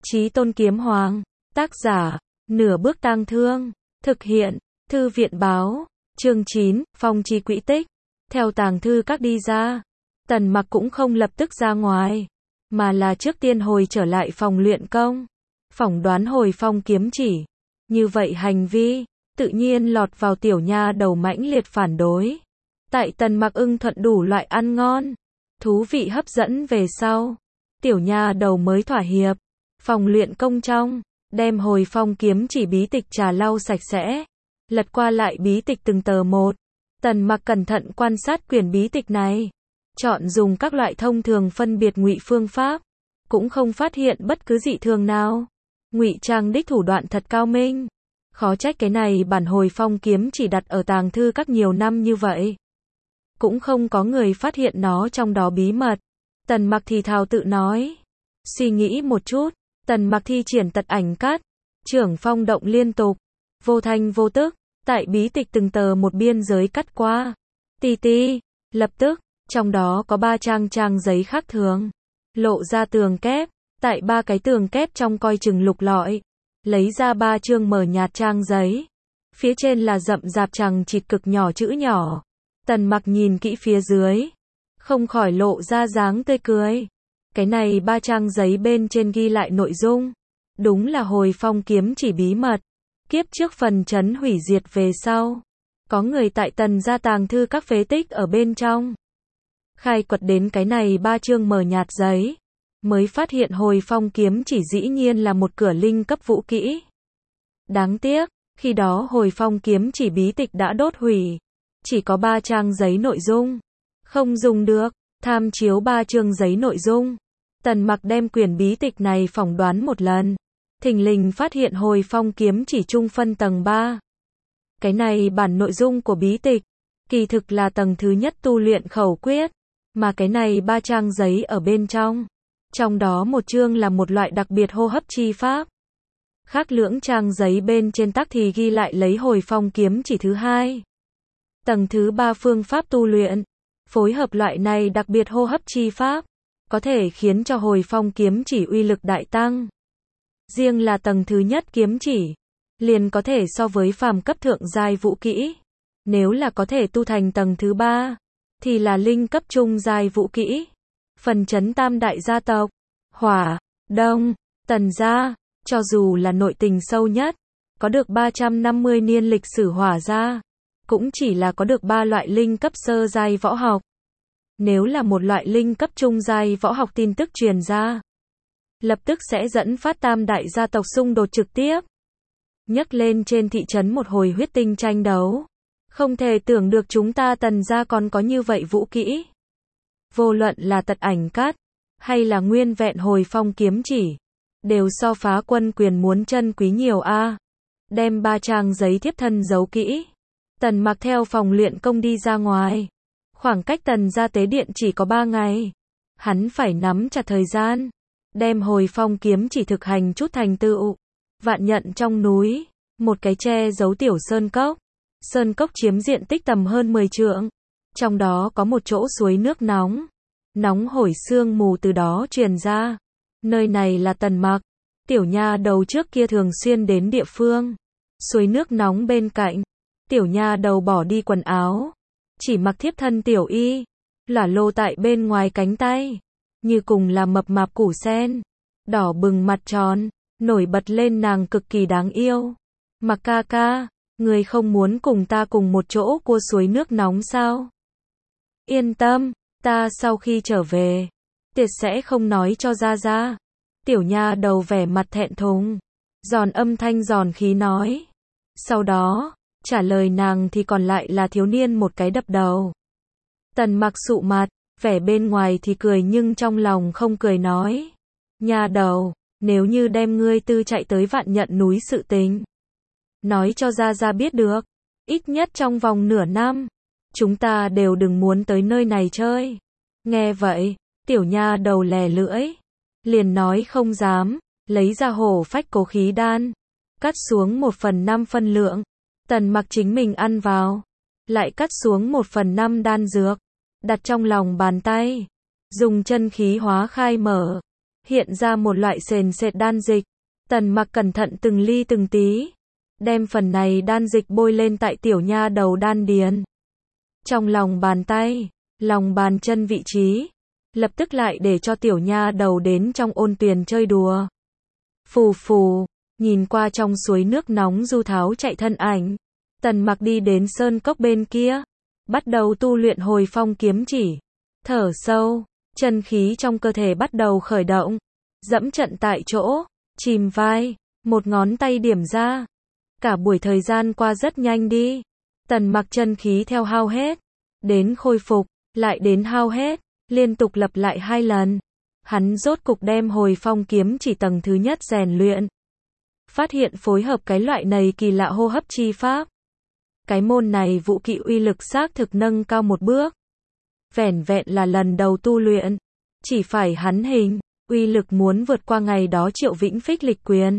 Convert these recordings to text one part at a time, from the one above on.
Chí Tôn Kiếm Hoàng, tác giả, Nửa Bước Tang Thương, thực hiện, Thư viện báo, chương 9, Phong Chi Quỹ Tích. Theo tàng thư các đi ra, Tần Mặc cũng không lập tức ra ngoài, mà là trước tiên hồi trở lại phòng luyện công, phỏng đoán hồi phong kiếm chỉ. Như vậy hành vi, tự nhiên lọt vào tiểu nha đầu mãnh liệt phản đối. Tại Tần Mặc ưng thuận đủ loại ăn ngon, thú vị hấp dẫn về sau, tiểu nha đầu mới thỏa hiệp. Phòng luyện công trong, đem hồi phong kiếm chỉ bí tịch trà lau sạch sẽ, lật qua lại bí tịch từng tờ một. Tần Mặc cẩn thận quan sát quyển bí tịch này, chọn dùng các loại thông thường phân biệt ngụy phương pháp, cũng không phát hiện bất cứ dị thường nào. Ngụy trang đích thủ đoạn thật cao minh, khó trách cái này bản hồi phong kiếm chỉ đặt ở tàng thư các nhiều năm như vậy, cũng không có người phát hiện nó trong đó bí mật. Tần Mặc thì thào tự nói. Suy nghĩ một chút, Tần Mặc thi triển tật ảnh cắt, trưởng phong động liên tục, vô thanh vô tức, tại bí tịch từng tờ một biên giới cắt qua. Ti ti, lập tức, trong đó có 3 trang giấy khác thường, lộ ra tường kép, tại 3 cái tường kép trong coi chừng lục lọi, lấy ra 3 chương mờ nhạt trang giấy. Phía trên là rậm rạp chằng chịt cực nhỏ chữ nhỏ. Tần Mặc nhìn kỹ phía dưới, không khỏi lộ ra dáng tươi cười. Cái này 3 trang giấy bên trên ghi lại nội dung, đúng là hồi phong kiếm chỉ bí mật. Kiếp trước phần chấn hủy diệt về sau, có người tại Tần gia tàng thư các phế tích ở bên trong, khai quật đến cái này 3 chương mờ nhạt giấy, mới phát hiện hồi phong kiếm chỉ dĩ nhiên là một cửa linh cấp vũ kỹ. Đáng tiếc, khi đó hồi phong kiếm chỉ bí tịch đã đốt hủy, chỉ có 3 trang giấy nội dung, không dùng được. Tham chiếu 3 chương giấy nội dung, Tần Mặc đem quyển bí tịch này phỏng đoán một lần, thình lình phát hiện hồi phong kiếm chỉ trung phân tầng 3. Cái này bản nội dung của bí tịch, kỳ thực là tầng thứ nhất tu luyện khẩu quyết, mà cái này 3 trang giấy ở bên trong đó một chương là một loại đặc biệt hô hấp chi pháp. Khác lưỡng trang giấy bên trên tắc thì ghi lại lấy hồi phong kiếm chỉ thứ 2. Tầng thứ 3 phương pháp tu luyện, phối hợp loại này đặc biệt hô hấp chi pháp, có thể khiến cho hồi phong kiếm chỉ uy lực đại tăng. Riêng là tầng thứ nhất kiếm chỉ, liền có thể so với phàm cấp thượng giai vũ kỹ. Nếu là có thể tu thành tầng thứ 3, thì là linh cấp trung giai vũ kỹ. Phần chấn tam đại gia tộc, Hỏa, Đông, Tần gia, cho dù là nội tình sâu nhất, có được 350 niên lịch sử Hỏa gia, cũng chỉ là có được 3 loại linh cấp sơ giai võ học. Nếu là một loại linh cấp trung giai võ học tin tức truyền ra, lập tức sẽ dẫn phát tam đại gia tộc xung đột trực tiếp, nhấc lên trên thị trấn một hồi huyết tinh tranh đấu. Không thể tưởng được chúng ta Tần gia còn có như vậy vũ kỹ. Vô luận là tật ảnh cát, hay là nguyên vẹn hồi phong kiếm chỉ, đều so Phá Quân quyền muốn chân quý nhiều a. Đem 3 trang giấy thiếp thân giấu kỹ, Tần Mặc theo phòng luyện công đi ra ngoài. Khoảng cách Tần gia tế điện chỉ có 3 ngày. Hắn phải nắm chặt thời gian, đem hồi phong kiếm chỉ thực hành chút thành tựu. Vạn Nhận trong núi, một cái che giấu tiểu sơn cốc. Sơn cốc chiếm diện tích tầm hơn 10 trượng. Trong đó có một chỗ suối nước nóng. Nóng hổi sương mù từ đó truyền ra. Nơi này là Tần Mặc, tiểu nha đầu trước kia thường xuyên đến địa phương. Suối nước nóng bên cạnh, tiểu nha đầu bỏ đi quần áo, chỉ mặc thiếp thân tiểu y, lả lô tại bên ngoài cánh tay, như cùng là mập mạp củ sen, đỏ bừng mặt tròn, nổi bật lên nàng cực kỳ đáng yêu. Mặc ca ca, người không muốn cùng ta cùng một chỗ cua suối nước nóng sao? Yên tâm, ta sau khi trở về, tuyệt sẽ không nói cho gia gia. Tiểu nha đầu vẻ mặt thẹn thùng, giòn âm thanh giòn khí nói. Sau đó, trả lời nàng thì còn lại là thiếu niên một cái đập đầu. Tần Mặc sụ mặt, vẻ bên ngoài thì cười nhưng trong lòng không cười nói. Nha đầu, nếu như đem ngươi tư chạy tới Vạn Nhận núi sự tình, nói cho gia gia biết được, ít nhất trong vòng nửa năm, chúng ta đều đừng muốn tới nơi này chơi. Nghe vậy, tiểu nha đầu lè lưỡi, liền nói không dám, lấy ra hổ phách cố khí đan, cắt xuống 1/5 phân lượng. Tần Mặc chính mình ăn vào, lại cắt xuống 1/5 đan dược, đặt trong lòng bàn tay, dùng chân khí hóa khai mở, hiện ra một loại sền sệt đan dịch. Tần Mặc cẩn thận từng ly từng tí, đem phần này đan dịch bôi lên tại tiểu nha đầu đan điền. Trong lòng bàn tay, lòng bàn chân vị trí, lập tức lại để cho tiểu nha đầu đến trong ôn tuyền chơi đùa. Phù phù, nhìn qua trong suối nước nóng du tháo chạy thân ảnh, Tần Mặc đi đến sơn cốc bên kia, bắt đầu tu luyện hồi phong kiếm chỉ. Thở sâu, chân khí trong cơ thể bắt đầu khởi động, dẫm trận tại chỗ, chìm vai, một ngón tay điểm ra. Cả buổi thời gian qua rất nhanh đi. Tần Mặc chân khí theo hao hết, đến khôi phục, lại đến hao hết, liên tục lặp lại 2 lần. Hắn rốt cục đem hồi phong kiếm chỉ tầng thứ nhất rèn luyện. Phát hiện phối hợp cái loại này kỳ lạ hô hấp chi pháp. Cái môn này vũ kỹ uy lực xác thực nâng cao một bước. Vẻn vẹn là lần đầu tu luyện, chỉ phải hắn hình, uy lực muốn vượt qua ngày đó Triệu Vĩnh Phích lịch quyền.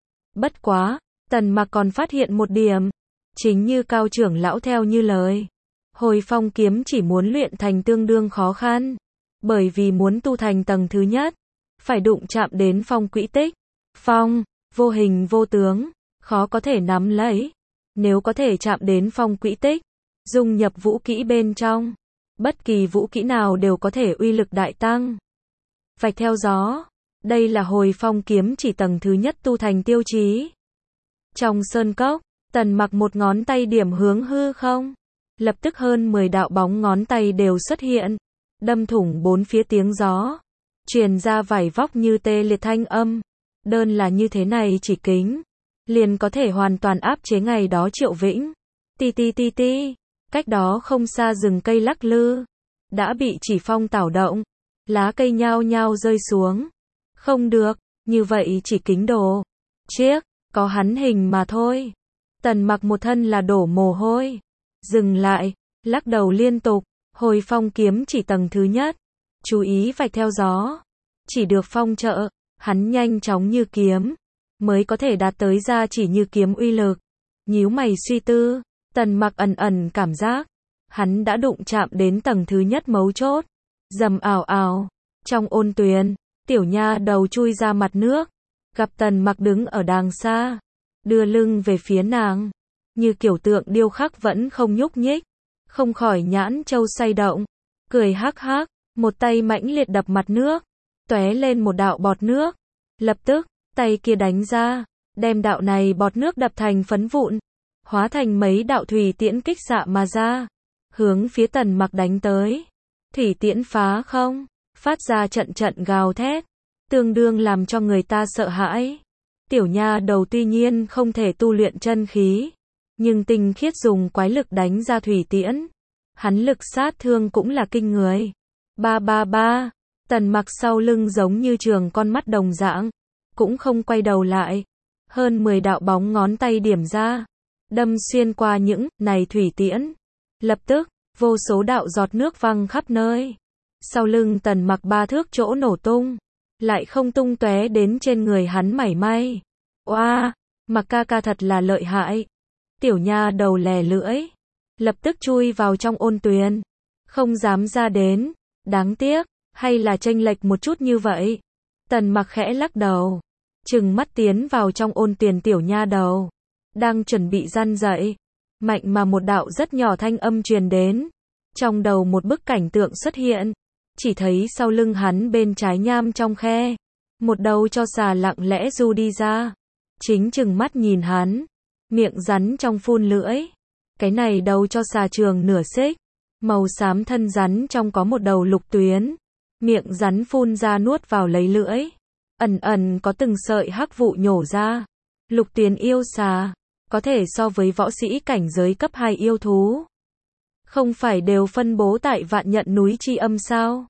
Bất quá, Tần Mặc còn phát hiện một điểm, chính như Cao trưởng lão theo như lời. Hồi phong kiếm chỉ muốn luyện thành tương đương khó khăn, bởi vì muốn tu thành tầng thứ nhất, phải đụng chạm đến phong quỹ tích. Phong, vô hình vô tướng, khó có thể nắm lấy. Nếu có thể chạm đến phong quỹ tích, dung nhập vũ kỹ bên trong, bất kỳ vũ kỹ nào đều có thể uy lực đại tăng. Vạch theo gió, đây là hồi phong kiếm chỉ tầng thứ nhất tu thành tiêu chí. Trong sơn cốc, Tần Mặc một ngón tay điểm hướng hư không, lập tức hơn 10 đạo bóng ngón tay đều xuất hiện, đâm thủng bốn phía tiếng gió, truyền ra vải vóc như tê liệt thanh âm. Đơn là như thế này chỉ kính, liền có thể hoàn toàn áp chế ngày đó Triệu Vĩnh. Ti ti ti ti, cách đó không xa rừng cây lắc lư, đã bị chỉ phong tảo động, lá cây nhao nhao rơi xuống. Không được, như vậy chỉ kính đồ. Chiếc, có hắn hình mà thôi. Tần Mặc một thân là đổ mồ hôi. Dừng lại, lắc đầu liên tục, hồi phong kiếm chỉ tầng thứ nhất. Chú ý vạch theo gió. Chỉ được phong trợ, hắn nhanh chóng như kiếm, mới có thể đạt tới ra chỉ như kiếm uy lực. Nhíu mày suy tư, Tần Mặc ẩn ẩn cảm giác, hắn đã đụng chạm đến tầng thứ nhất mấu chốt. Rầm ào ào, trong ôn tuyền, tiểu nha đầu chui ra mặt nước, gặp Tần Mặc đứng ở đàng xa, đưa lưng về phía nàng, như kiểu tượng điêu khắc vẫn không nhúc nhích, không khỏi nhãn châu say động, cười hắc hắc, một tay mãnh liệt đập mặt nước, tóe lên một đạo bọt nước. Lập tức, tay kia đánh ra, đem đạo này bọt nước đập thành phấn vụn, hóa thành mấy đạo thủy tiễn kích xạ mà ra, hướng phía Tần Mặc đánh tới. Thủy tiễn phá không, phát ra trận trận gào thét, tương đương làm cho người ta sợ hãi. Tiểu nha đầu tuy nhiên không thể tu luyện chân khí, nhưng tinh khiết dùng quái lực đánh ra thủy tiễn, hắn lực sát thương cũng là kinh người. Ba ba ba, Tần Mặc sau lưng giống như trường con mắt đồng dạng, cũng không quay đầu lại. Hơn 10 đạo bóng ngón tay điểm ra, đâm xuyên qua những này thủy tiễn. Lập tức, vô số đạo giọt nước văng khắp nơi. Sau lưng Tần Mặc 3 thước chỗ nổ tung, lại không tung tóe đến trên người hắn mảy may. Oa, Mặc ca ca thật là lợi hại. Tiểu nha đầu lè lưỡi, lập tức chui vào trong ôn tuyền, không dám ra đến. Đáng tiếc, hay là chênh lệch một chút như vậy. Tần Mặc khẽ lắc đầu, trừng mắt tiến vào trong ôn tuyền. Tiểu nha đầu đang chuẩn bị răn dậy, mạnh mà một đạo rất nhỏ thanh âm truyền đến. Trong đầu một bức cảnh tượng xuất hiện, chỉ thấy sau lưng hắn bên trái nham trong khe, một đầu cho xà lặng lẽ du đi ra, chính trừng mắt nhìn hắn, miệng rắn trong phun lưỡi. Cái này đầu cho xà trường nửa xích, màu xám thân rắn trong có một đầu lục tuyến, miệng rắn phun ra nuốt vào lấy lưỡi, ẩn ẩn có từng sợi hắc vụ nhổ ra. Lục tuyến yêu xà, có thể so với võ sĩ cảnh giới cấp 2 yêu thú. Không phải đều phân bố tại Vạn Nhận núi Chi Âm sao?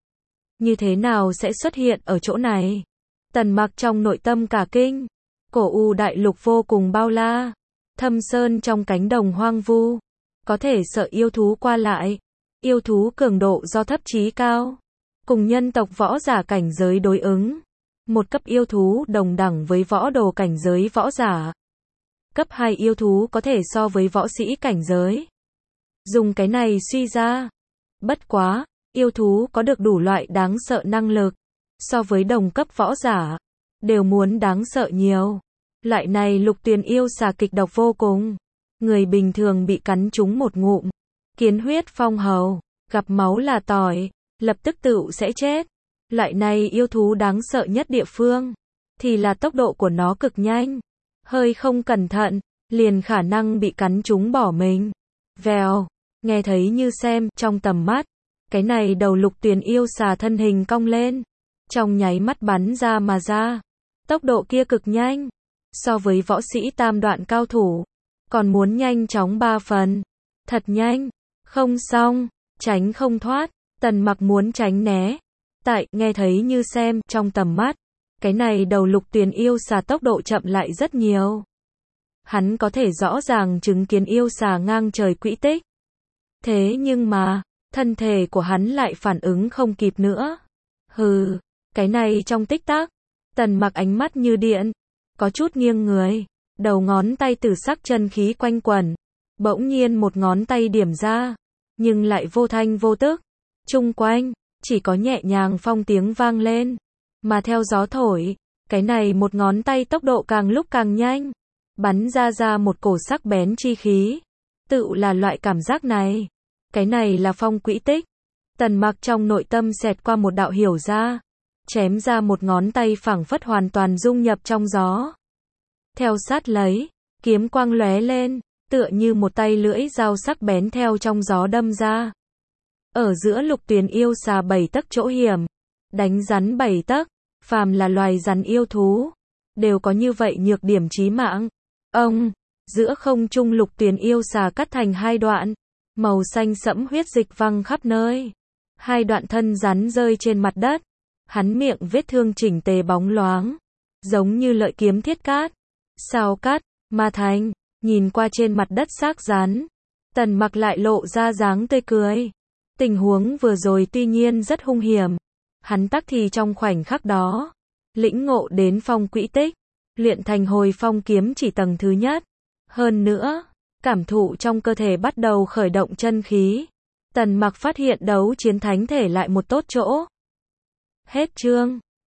Như thế nào sẽ xuất hiện ở chỗ này? Tần Mặc trong nội tâm cả kinh. Cổ U đại lục vô cùng bao la, thâm sơn trong cánh đồng hoang vu, có thể sợ yêu thú qua lại. Yêu thú cường độ do thấp chí cao, cùng nhân tộc võ giả cảnh giới đối ứng. Một cấp yêu thú đồng đẳng với võ đồ cảnh giới võ giả. Cấp 2 yêu thú có thể so với võ sĩ cảnh giới. Dùng cái này suy ra. Bất quá, yêu thú có được đủ loại đáng sợ năng lực. so với đồng cấp võ giả, đều muốn đáng sợ nhiều. Loại này Lục Tuyền yêu xà kịch độc vô cùng. Người bình thường bị cắn trúng một ngụm, kiến huyết phong hầu, gặp máu là tỏi, lập tức tựu sẽ chết. Loại này yêu thú đáng sợ nhất địa phương, thì là tốc độ của nó cực nhanh. Hơi không cẩn thận, liền khả năng bị cắn trúng bỏ mình. Vèo, nghe thấy như xem, trong tầm mắt. Cái này đầu Lục Tuyền yêu xà thân hình cong lên. Trong nháy mắt bắn ra mà ra. Tốc độ kia cực nhanh. So với võ sĩ tam đoạn cao thủ, còn muốn nhanh chóng 3 phần. Thật nhanh. Không xong, tránh không thoát. Tần Mặc muốn tránh né. Tại, nghe thấy như xem, trong tầm mắt. Cái này đầu Lục Tuyền yêu xà tốc độ chậm lại rất nhiều. Hắn có thể rõ ràng chứng kiến yêu xà ngang trời quỹ tích. Thế nhưng mà, thân thể của hắn lại phản ứng không kịp nữa. Hừ, cái này trong tích tắc. Tần Mặc ánh mắt như điện, có chút nghiêng người, đầu ngón tay tử sắc chân khí quanh quẩn. Bỗng nhiên một ngón tay điểm ra, nhưng lại vô thanh vô tức. Chung quanh, chỉ có nhẹ nhàng phong tiếng vang lên. Mà theo gió thổi, cái này một ngón tay tốc độ càng lúc càng nhanh. Bắn ra một cổ sắc bén chi khí. Tự là loại cảm giác này. Cái này là phong quỹ tích. Tần Mặc trong nội tâm xẹt qua một đạo hiểu ra. Chém ra một ngón tay phảng phất hoàn toàn dung nhập trong gió. Theo sát lấy, kiếm quang lóe lên, tựa như một tay lưỡi dao sắc bén theo trong gió đâm ra. Ở giữa Lục Tuyền yêu xà 7 tấc chỗ hiểm, đánh rắn 7 tấc, phàm là loài rắn yêu thú, đều có như vậy nhược điểm chí mạng. Ông, giữa không trung Lục Tuyền yêu xà cắt thành 2 đoạn, màu xanh sẫm huyết dịch văng khắp nơi. 2 đoạn thân rắn rơi trên mặt đất, hắn miệng vết thương chỉnh tề bóng loáng, giống như lợi kiếm thiết cát. Sao cắt, mà thành, nhìn qua trên mặt đất xác rắn. Tần Mặc lại lộ ra dáng tươi cười. Tình huống vừa rồi tuy nhiên rất hung hiểm. Hắn tắc thì trong khoảnh khắc đó, lĩnh ngộ đến phong quỹ tích, luyện thành hồi phong kiếm chỉ tầng thứ nhất. Hơn nữa, cảm thụ trong cơ thể bắt đầu khởi động chân khí. Tần Mặc phát hiện đấu chiến thánh thể lại một tốt chỗ. Hết chương.